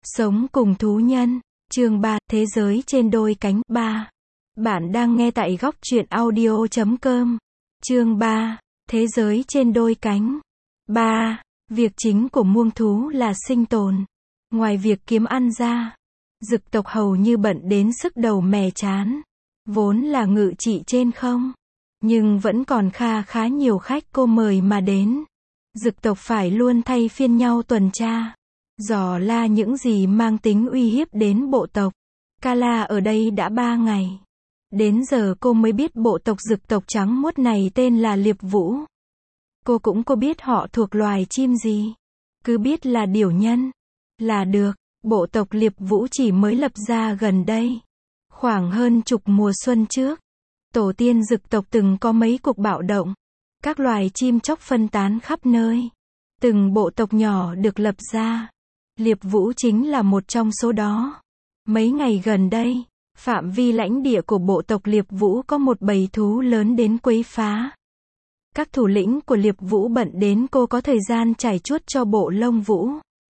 Sống cùng thú nhân. Chương 3, Thế giới trên đôi cánh. 3. Bạn đang nghe tại góc truyện audio.com. Chương 3, Thế giới trên đôi cánh. 3. Việc chính của muông thú là sinh tồn. Ngoài việc kiếm ăn ra, dực tộc hầu như bận đến sức đầu mẻ trán. Vốn là ngự trị trên không, nhưng vẫn còn khá nhiều khách cô mời mà đến. Dực tộc phải luôn thay phiên nhau tuần tra, dò la những gì mang tính uy hiếp đến bộ tộc. Kala ở đây đã 3 ngày. Đến giờ cô mới biết bộ tộc dực tộc trắng muốt này tên là Liệp Vũ. Cô cũng có biết họ thuộc loài chim gì. Cứ biết là điểu nhân là được. Bộ tộc Liệp Vũ chỉ mới lập ra gần đây, khoảng hơn chục mùa xuân trước. Tổ tiên dực tộc từng có mấy cuộc bạo động. Các loài chim chóc phân tán khắp nơi. Từng bộ tộc nhỏ được lập ra. Liệp Vũ chính là một trong số đó. Mấy ngày gần đây, phạm vi lãnh địa của bộ tộc Liệp Vũ có một bầy thú lớn đến quấy phá. Các thủ lĩnh của Liệp Vũ bận đến cô có thời gian trải chuốt cho bộ lông vũ.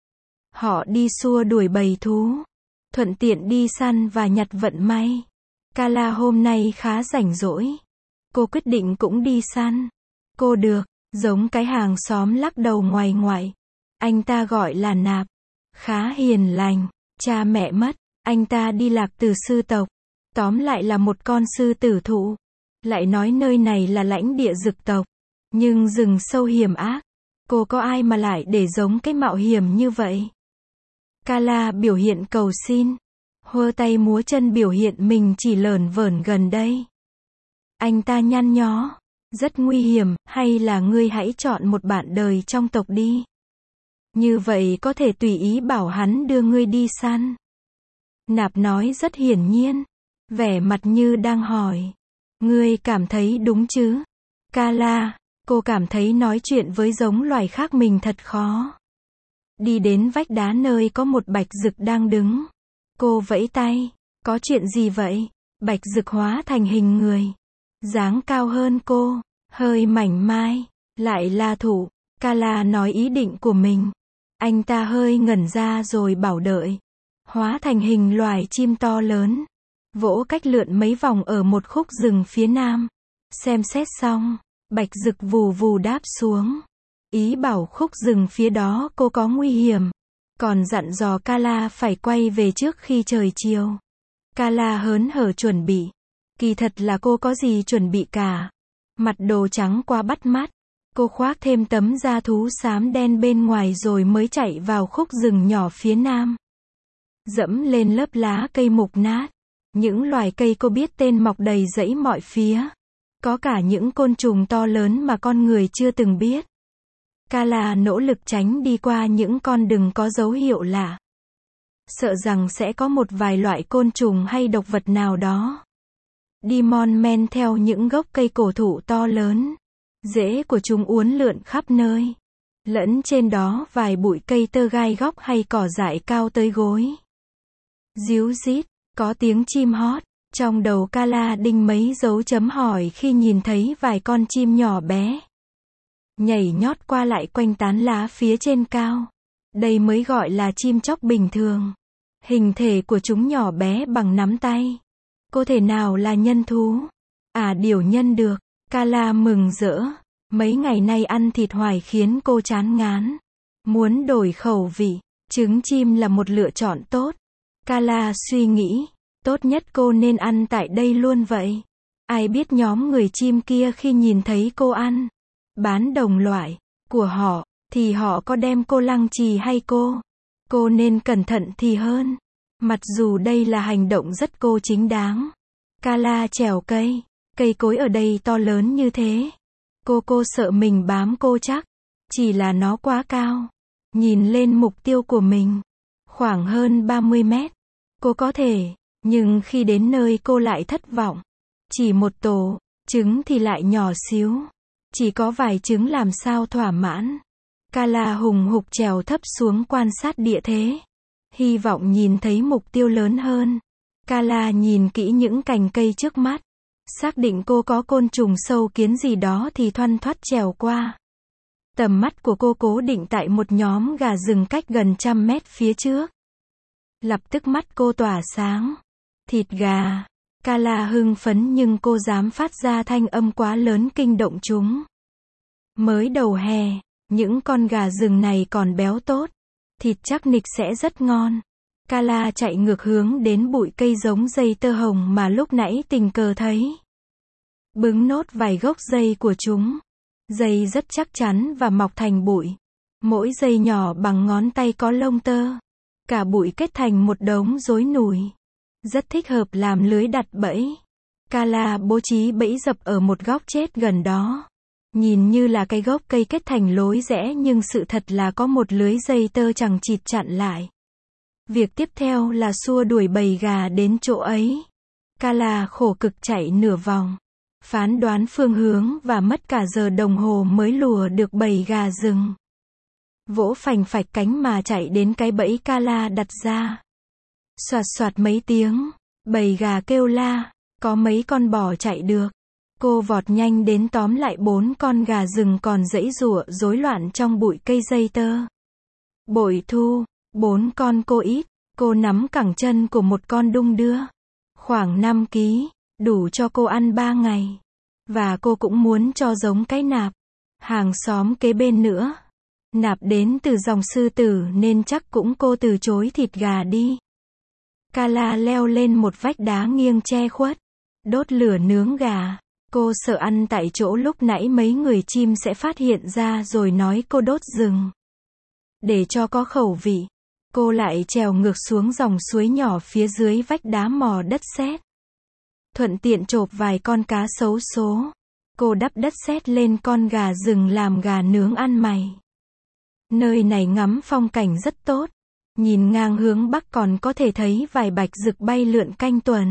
Họ đi xua đuổi bầy thú, thuận tiện đi săn và nhặt vận may. Kala hôm nay khá rảnh rỗi. Cô quyết định cũng đi săn. Cô được, giống cái hàng xóm lắc đầu ngoài ngoại. Anh ta gọi là Nạp. Khá hiền lành. Cha mẹ mất, anh ta đi lạc từ sư tộc. Tóm lại là một con sư tử thụ. Lại nói nơi này là lãnh địa dực tộc. Nhưng rừng sâu hiểm ác. Cô có ai mà lại để giống cái mạo hiểm như vậy? Kala biểu hiện cầu xin. Hơ tay múa chân biểu hiện mình chỉ lởn vởn gần đây. Anh ta nhăn nhó. Rất nguy hiểm, hay là ngươi hãy chọn một bạn đời trong tộc đi. Như vậy có thể tùy ý bảo hắn đưa ngươi đi săn. Nạp nói rất hiển nhiên. Vẻ mặt như đang hỏi. Ngươi cảm thấy đúng chứ? Kala, cô cảm thấy nói chuyện với giống loài khác mình thật khó. Đi đến vách đá nơi có một bạch dực đang đứng. Cô vẫy tay. Có chuyện gì vậy? Bạch dực hóa thành hình người. Dáng cao hơn cô. Hơi mảnh mai. Lại là thụ. Kala nói ý định của mình. Anh ta hơi ngẩn ra rồi bảo đợi. Hóa thành hình loài chim to lớn. Vỗ cách lượn mấy vòng ở một khúc rừng phía nam. Xem xét xong, bạch dực vù vù đáp xuống. Ý bảo khúc rừng phía đó cô có nguy hiểm. Còn dặn dò Kala phải quay về trước khi trời chiều. Kala hớn hở chuẩn bị. Kỳ thật là cô có gì chuẩn bị cả. Mặt đồ trắng qua bắt mắt. Cô khoác thêm tấm da thú xám đen bên ngoài rồi mới chạy vào khúc rừng nhỏ phía nam. Dẫm lên lớp lá cây mục nát. Những loài cây cô biết tên mọc đầy rẫy mọi phía. Có cả những côn trùng to lớn mà con người chưa từng biết. Kala nỗ lực tránh đi qua những con đường có dấu hiệu lạ. Sợ rằng sẽ có một vài loại côn trùng hay độc vật nào đó. Đi mon men theo những gốc cây cổ thụ to lớn. Rễ của chúng uốn lượn khắp nơi. Lẫn trên đó vài bụi cây tơ gai góc hay cỏ dại cao tới gối. Ríu rít, có tiếng chim hót. Trong đầu Kala đinh mấy dấu chấm hỏi khi nhìn thấy vài con chim nhỏ bé. Nhảy nhót qua lại quanh tán lá phía trên cao. Đây mới gọi là chim chóc bình thường. Hình thể của chúng nhỏ bé bằng nắm tay. Có thể nào là nhân thú? À, điểu nhân được. Kala mừng rỡ. Mấy ngày nay ăn thịt hoài khiến cô chán ngán. Muốn đổi khẩu vị, trứng chim là một lựa chọn tốt. Kala suy nghĩ, tốt nhất cô nên ăn tại đây luôn vậy. Ai biết nhóm người chim kia khi nhìn thấy cô ăn, bán đồng loại của họ, thì họ có đem cô lăng trì hay cô? Cô nên cẩn thận thì hơn. Mặc dù đây là hành động rất cô chính đáng. Kala trèo cây. Cây cối ở đây to lớn như thế. Cô sợ mình bám cô chắc. Chỉ là nó quá cao. Nhìn lên mục tiêu của mình. Khoảng hơn 30 mét. Cô có thể. Nhưng khi đến nơi cô lại thất vọng. Chỉ một tổ. Trứng thì lại nhỏ xíu. Chỉ có vài trứng làm sao thỏa mãn. Kala hùng hục trèo thấp xuống quan sát địa thế. Hy vọng nhìn thấy mục tiêu lớn hơn. Kala nhìn kỹ những cành cây trước mắt. Xác định cô có côn trùng sâu kiến gì đó thì thoăn thoắt trèo qua. Tầm mắt của cô cố định tại một nhóm gà rừng cách gần 100 mét phía trước. Lập tức mắt cô tỏa sáng. Thịt gà. Kala hưng phấn nhưng cô dám phát ra thanh âm quá lớn kinh động chúng. Mới đầu hè, những con gà rừng này còn béo tốt. Thịt chắc nịch sẽ rất ngon. Kala chạy ngược hướng đến bụi cây giống dây tơ hồng mà lúc nãy tình cờ thấy. Bứng nốt vài gốc dây của chúng. Dây rất chắc chắn và mọc thành bụi. Mỗi dây nhỏ bằng ngón tay có lông tơ. Cả bụi kết thành một đống rối nùi. Rất thích hợp làm lưới đặt bẫy. Kala bố trí bẫy dập ở một góc chết gần đó. Nhìn như là cái gốc cây kết thành lối rẽ nhưng sự thật là có một lưới dây tơ chằng chịt chặn lại. Việc tiếp theo là xua đuổi bầy gà đến chỗ ấy. Kala khổ cực chạy nửa vòng. Phán đoán phương hướng và mất cả giờ đồng hồ mới lùa được bầy gà rừng. Vỗ phành phạch cánh mà chạy đến cái bẫy Kala đặt ra. Soạt soạt mấy tiếng, bầy gà kêu la, có mấy con bò chạy được. Cô vọt nhanh đến tóm lại 4 con gà rừng còn giãy giụa rối loạn trong bụi cây dây tơ. Bội thu, 4 con cô ít, cô nắm cẳng chân của một con đung đưa. Khoảng 5 ký, đủ cho cô ăn 3 ngày. Và cô cũng muốn cho giống cái nạp. Hàng xóm kế bên nữa. Nạp đến từ dòng sư tử nên chắc cũng cô từ chối thịt gà đi. Kala leo lên một vách đá nghiêng che khuất. Đốt lửa nướng gà. Cô sợ ăn tại chỗ lúc nãy mấy người chim sẽ phát hiện ra rồi nói cô đốt rừng. Để cho có khẩu vị, cô lại trèo ngược xuống dòng suối nhỏ phía dưới vách đá mò đất sét. Thuận tiện chộp vài con cá xấu số. Cô đắp đất sét lên con gà rừng làm gà nướng ăn mày. Nơi này ngắm phong cảnh rất tốt. Nhìn ngang hướng bắc còn có thể thấy vài bạch rực bay lượn canh tuần.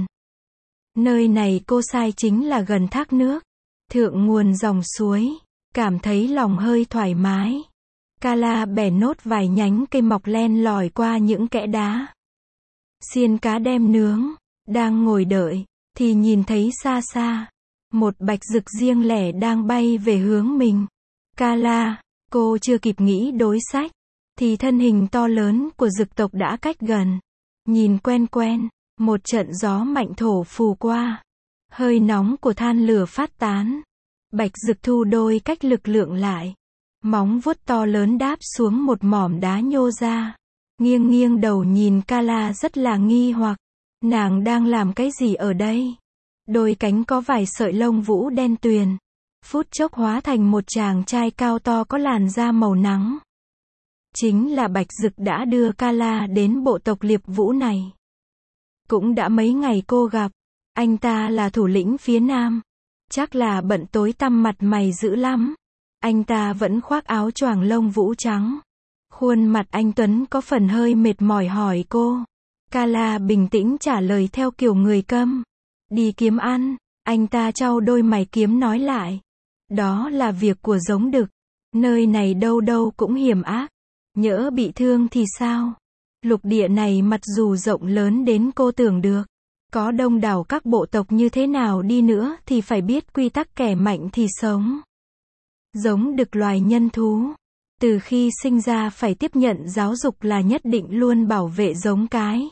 Nơi này cô sai chính là gần thác nước. Thượng nguồn dòng suối. Cảm thấy lòng hơi thoải mái. Kala bẻ nốt vài nhánh cây mọc len lỏi qua những kẽ đá. Xiên cá đem nướng. Đang ngồi đợi, thì nhìn thấy xa xa. Một bạch rực riêng lẻ đang bay về hướng mình. Kala, cô chưa kịp nghĩ đối sách. Thì thân hình to lớn của rực tộc đã cách gần. Nhìn quen quen, một trận gió mạnh thổi phù qua. Hơi nóng của than lửa phát tán. Bạch rực thu đôi cách lực lượng lại. Móng vuốt to lớn đáp xuống một mỏm đá nhô ra. Nghiêng nghiêng đầu nhìn Kala rất là nghi hoặc. Nàng đang làm cái gì ở đây? Đôi cánh có vài sợi lông vũ đen tuyền. Phút chốc hóa thành một chàng trai cao to có làn da màu nắng. Chính là bạch rực đã đưa Kala đến bộ tộc Liệp Vũ này. Cũng đã mấy ngày cô gặp. Anh ta là thủ lĩnh phía nam. Chắc là bận tối tăm mặt mày dữ lắm. Anh ta vẫn khoác áo choàng lông vũ trắng. Khuôn mặt anh Tuấn có phần hơi mệt mỏi hỏi cô. Kala bình tĩnh trả lời theo kiểu người câm. Đi kiếm ăn. Anh ta trao đôi mày kiếm nói lại. Đó là việc của giống đực. Nơi này đâu đâu cũng hiểm ác. Nhỡ bị thương thì sao? Lục địa này mặc dù rộng lớn đến cô tưởng được. Có đông đảo các bộ tộc như thế nào đi nữa thì phải biết quy tắc kẻ mạnh thì sống. Giống đực loài nhân thú. Từ khi sinh ra phải tiếp nhận giáo dục là nhất định luôn bảo vệ giống cái.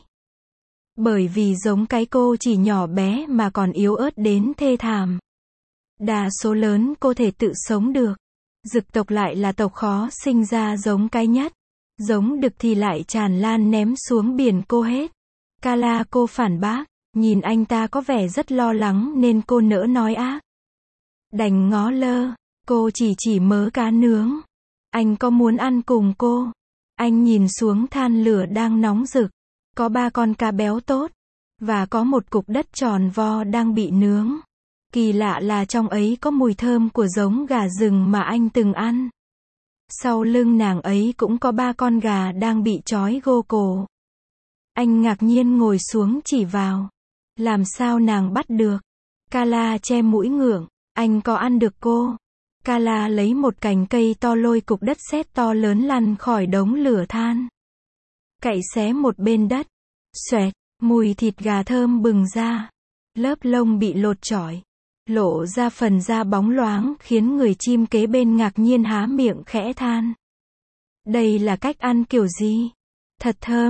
Bởi vì giống cái cô chỉ nhỏ bé mà còn yếu ớt đến thê thảm. Đa số lớn cô thể tự sống được. Dực tộc lại là tộc khó sinh ra giống cái nhất. Giống đực thì lại tràn lan ném xuống biển cô hết. Kala cô phản bác. Nhìn anh ta có vẻ rất lo lắng nên cô nỡ nói ác. Đành ngó lơ. Cô chỉ mớ cá nướng. Anh có muốn ăn cùng cô? Anh nhìn xuống than lửa đang nóng rực. Có 3 con cá béo tốt. Và có một cục đất tròn vo đang bị nướng. Kỳ lạ là trong ấy có mùi thơm của giống gà rừng mà anh từng ăn. Sau lưng nàng ấy cũng có 3 con gà đang bị trói gô cổ. Anh ngạc nhiên ngồi xuống chỉ vào. Làm sao nàng bắt được? Kala che mũi ngượng. Anh có ăn được cô? Kala lấy một cành cây to lôi cục đất sét to lớn lăn khỏi đống lửa than. Cạy xé một bên đất. Xoẹt, mùi thịt gà thơm bừng ra. Lớp lông bị lột trỏi. Lộ ra phần da bóng loáng khiến người chim kế bên ngạc nhiên há miệng khẽ than. Đây là cách ăn kiểu gì? Thật thơm.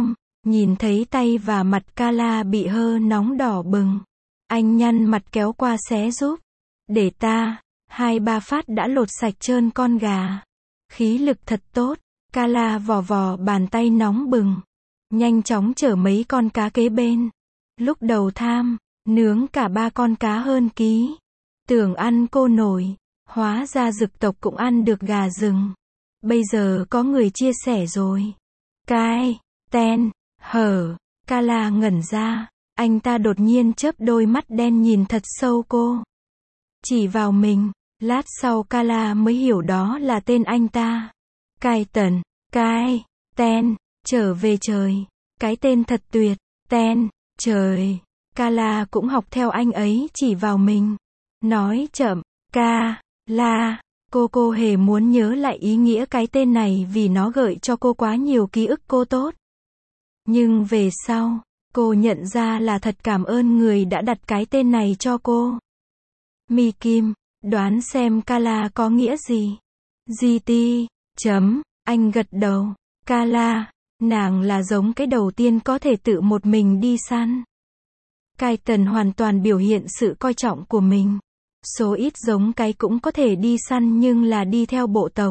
Nhìn thấy tay và mặt Kala bị hơ nóng đỏ bừng. Anh nhăn mặt kéo qua xé giúp. Để ta. 2-3 phát đã lột sạch trơn con gà. Khí lực thật tốt. Kala vò vò bàn tay nóng bừng. Nhanh chóng chở mấy con cá kế bên. Lúc đầu tham, nướng cả 3 con cá hơn ký. Tưởng ăn cô nổi. Hóa ra dực tộc cũng ăn được gà rừng. Bây giờ có người chia sẻ rồi. Cái, ten, hở. Kala ngẩn ra. Anh ta đột nhiên chớp đôi mắt đen nhìn thật sâu cô. Chỉ vào mình. Lát sau Kala mới hiểu đó là tên anh ta. Cái tần, cái, ten, trở về trời. Cái tên thật tuyệt. Ten, trời. Kala cũng học theo anh ấy chỉ vào mình. Nói chậm. Ka-la. Cô hề muốn nhớ lại ý nghĩa cái tên này vì nó gợi cho cô quá nhiều ký ức cô tốt. Nhưng về sau, cô nhận ra là thật cảm ơn người đã đặt cái tên này cho cô. Mi Kim, đoán xem Kala có nghĩa gì? GT, chấm, anh gật đầu. Kala, nàng là giống cái đầu tiên có thể tự một mình đi săn. Cái tần hoàn toàn biểu hiện sự coi trọng của mình. Số ít giống cái cũng có thể đi săn nhưng là đi theo bộ tộc.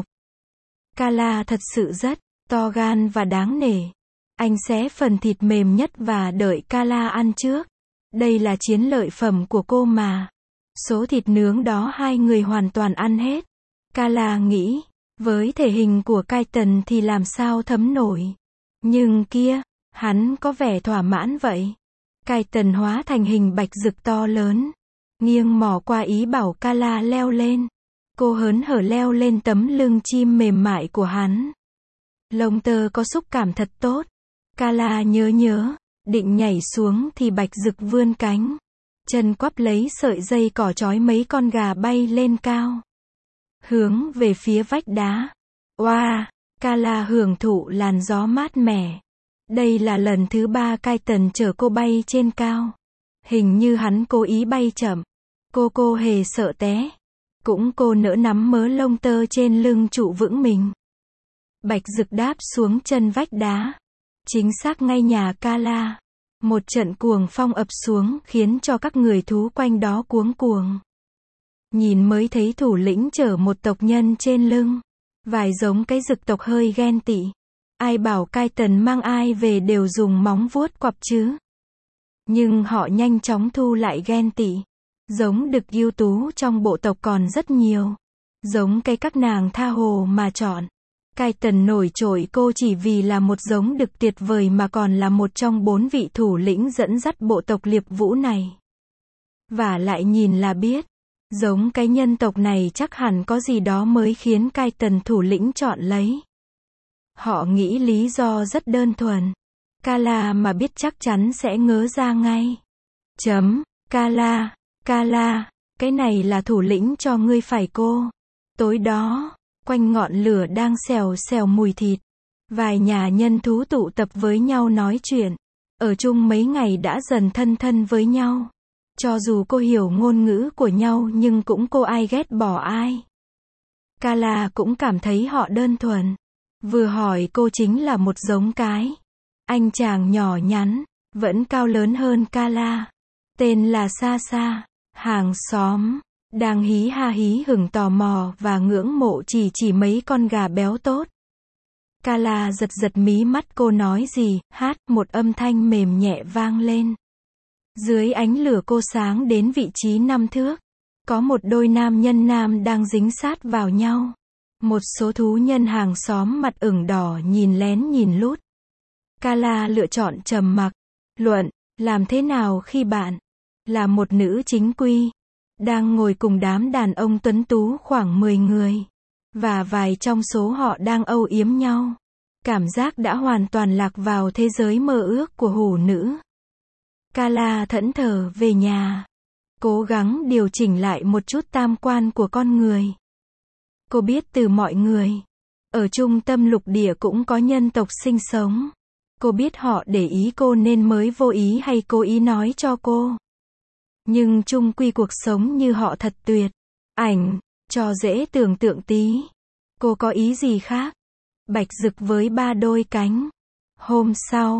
Kala thật sự rất to gan và đáng nể. Anh xé phần thịt mềm nhất và đợi Kala ăn trước. Đây là chiến lợi phẩm của cô mà. Số thịt nướng đó 2 người hoàn toàn ăn hết. Kala nghĩ, với thể hình của Cái Tần thì làm sao thấm nổi. Nhưng kia, hắn có vẻ thỏa mãn vậy. Cái Tần hóa thành hình bạch dực to lớn. Nghiêng mỏ qua ý bảo Kala leo lên. Cô hớn hở leo lên tấm lưng chim mềm mại của hắn. Lông tơ có xúc cảm thật tốt. Kala nhớ, định nhảy xuống thì bạch dực vươn cánh. Chân quắp lấy sợi dây cỏ trói mấy con gà bay lên cao. Hướng về phía vách đá. Oa, Kala hưởng thụ làn gió mát mẻ. Đây là lần thứ 3 Cái Tần chở cô bay trên cao. Hình như hắn cố ý bay chậm. Cô hề sợ té. Cũng cô nỡ nắm mớ lông tơ trên lưng trụ vững mình. Bạch dực đáp xuống chân vách đá. Chính xác ngay nhà Kala. Một trận cuồng phong ập xuống khiến cho các người thú quanh đó cuống cuồng. Nhìn mới thấy thủ lĩnh chở một tộc nhân trên lưng. Vài giống cái dực tộc hơi ghen tị. Ai bảo Cái Tần mang ai về đều dùng móng vuốt quặp chứ. Nhưng họ nhanh chóng thu lại ghen tị. Giống đực ưu tú trong bộ tộc còn rất nhiều. Giống cái các nàng tha hồ mà chọn. Cái Tần nổi trội cô chỉ vì là một giống đực tuyệt vời mà còn là một trong 4 vị thủ lĩnh dẫn dắt bộ tộc Liệp Vũ này. Và lại nhìn là biết. Giống cái nhân tộc này chắc hẳn có gì đó mới khiến Cái Tần thủ lĩnh chọn lấy. Họ nghĩ lý do rất đơn thuần. Kala mà biết chắc chắn sẽ ngớ ra ngay. Kala, cái này là thủ lĩnh cho ngươi phải cô. Tối đó, quanh ngọn lửa đang xèo xèo mùi thịt. Vài nhà nhân thú tụ tập với nhau nói chuyện. Ở chung mấy ngày đã dần thân thân với nhau. Cho dù cô hiểu ngôn ngữ của nhau nhưng cũng cô ai ghét bỏ ai. Kala cũng cảm thấy họ đơn thuần. Vừa hỏi cô chính là một giống cái. Anh chàng nhỏ nhắn, vẫn cao lớn hơn Kala. Tên là Sa, hàng xóm. Đang hí ha hí hửng tò mò và ngưỡng mộ chỉ mấy con gà béo tốt. Kala giật mí mắt cô nói gì, hát, một âm thanh mềm nhẹ vang lên. Dưới ánh lửa cô sáng đến vị trí 5 thước. Có một đôi nam nhân nam đang dính sát vào nhau. Một số thú nhân hàng xóm mặt ửng đỏ nhìn lén nhìn lút. Kala lựa chọn trầm mặc. Luận, làm thế nào khi bạn là một nữ chính quy, đang ngồi cùng đám đàn ông tuấn tú khoảng 10 người, và vài trong số họ đang âu yếm nhau. Cảm giác đã hoàn toàn lạc vào thế giới mơ ước của hủ nữ. Kala thẫn thờ về nhà. Cố gắng điều chỉnh lại một chút tam quan của con người. Cô biết từ mọi người. Ở trung tâm lục địa cũng có nhân tộc sinh sống. Cô biết họ để ý cô nên mới vô ý hay cố ý nói cho cô. Nhưng chung quy cuộc sống như họ thật tuyệt. Ảnh, cho dễ tưởng tượng tí. Cô có ý gì khác? Bạch dực với 3 đôi cánh. Hôm sau,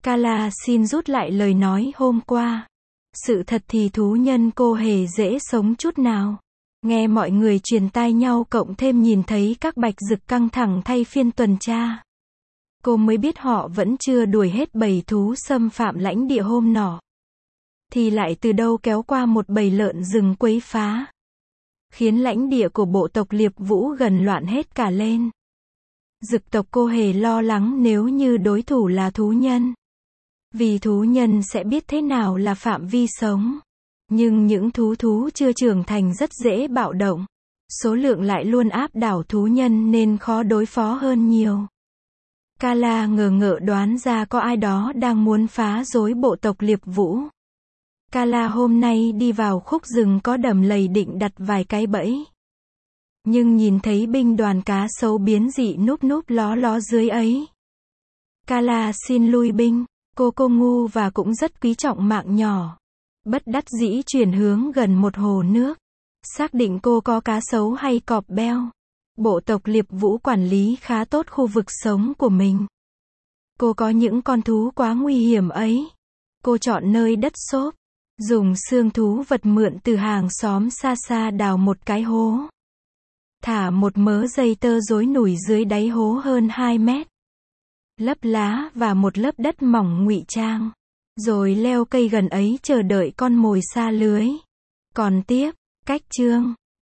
Kala xin rút lại lời nói hôm qua. Sự thật thì thú nhân cô hề dễ sống chút nào. Nghe mọi người truyền tai nhau cộng thêm nhìn thấy các bạch dực căng thẳng thay phiên tuần tra. Cô mới biết họ vẫn chưa đuổi hết bầy thú xâm phạm lãnh địa hôm nọ. Thì lại từ đâu kéo qua một bầy lợn rừng quấy phá. Khiến lãnh địa của bộ tộc Liệp Vũ gần loạn hết cả lên. Dực tộc cô hề lo lắng nếu như đối thủ là thú nhân. Vì thú nhân sẽ biết thế nào là phạm vi sống. Nhưng những thú chưa trưởng thành rất dễ bạo động. Số lượng lại luôn áp đảo thú nhân nên khó đối phó hơn nhiều. Kala ngờ ngợ đoán ra có ai đó đang muốn phá rối bộ tộc Liệp Vũ. Kala hôm nay đi vào khúc rừng có đầm lầy định đặt vài cái bẫy. Nhưng nhìn thấy binh đoàn cá sấu biến dị núp ló ló dưới ấy. Kala xin lui binh, cô ngu và cũng rất quý trọng mạng nhỏ. Bất đắc dĩ chuyển hướng gần một hồ nước. Xác định cô có cá sấu hay cọp beo. Bộ tộc Liệp Vũ quản lý khá tốt khu vực sống của mình. Cô có những con thú quá nguy hiểm ấy. Cô chọn nơi đất xốp. Dùng xương thú vật mượn từ hàng xóm xa đào một cái hố. Thả một mớ dây tơ rối nủi dưới đáy hố hơn 2 mét. Lấp lá và một lớp đất mỏng ngụy trang. Rồi leo cây gần ấy chờ đợi con mồi sa lưới. Còn tiếp, cách chương.